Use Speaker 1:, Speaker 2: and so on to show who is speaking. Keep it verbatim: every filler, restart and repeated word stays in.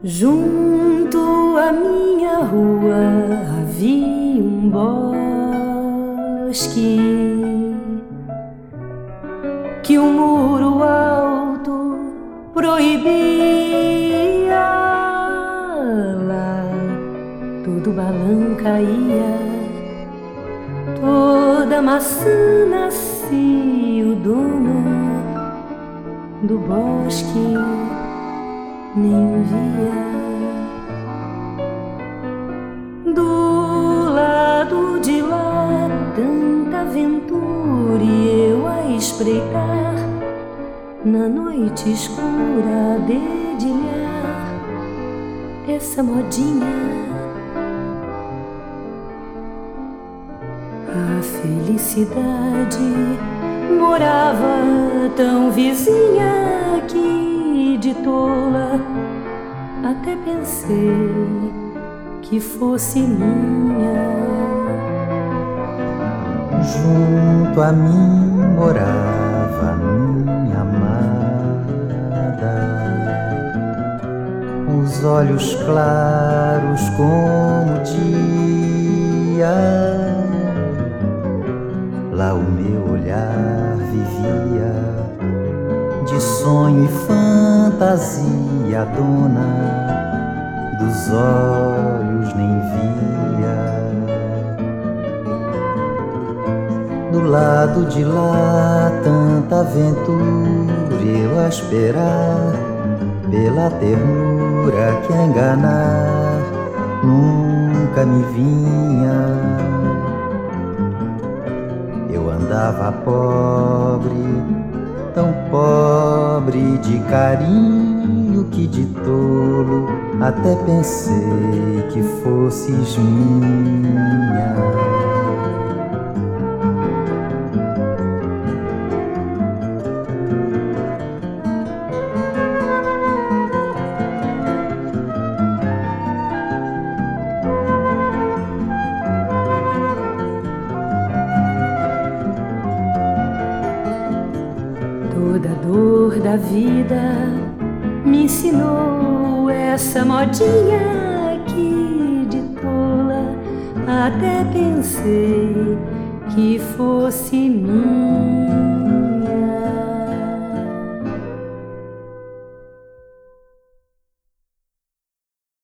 Speaker 1: Junto à minha rua havia um bosque que um muro alto proibia. Lá todo balão caía, toda maçã nascia. O dono do bosque nem via. Do lado de lá tanta aventura e eu a espreitar, na noite escura a dedilhar essa modinha. A felicidade morava tão vizinha que de tola até pensei que fosse minha.
Speaker 2: Junto a mim morava minha amada, os olhos claros como o dia. Lá o meu olhar vivia de sonho e fantasia, a dona dos olhos nem via. Do lado de lá tanta aventura, eu a esperar pela ternura que a enganar nunca me vinha. Eu andava pobre, tão pobre de carinho que de tolo até pensei que fosses minha.
Speaker 1: Toda dor da vida me ensinou essa modinha que de tola até pensei que fosse minha.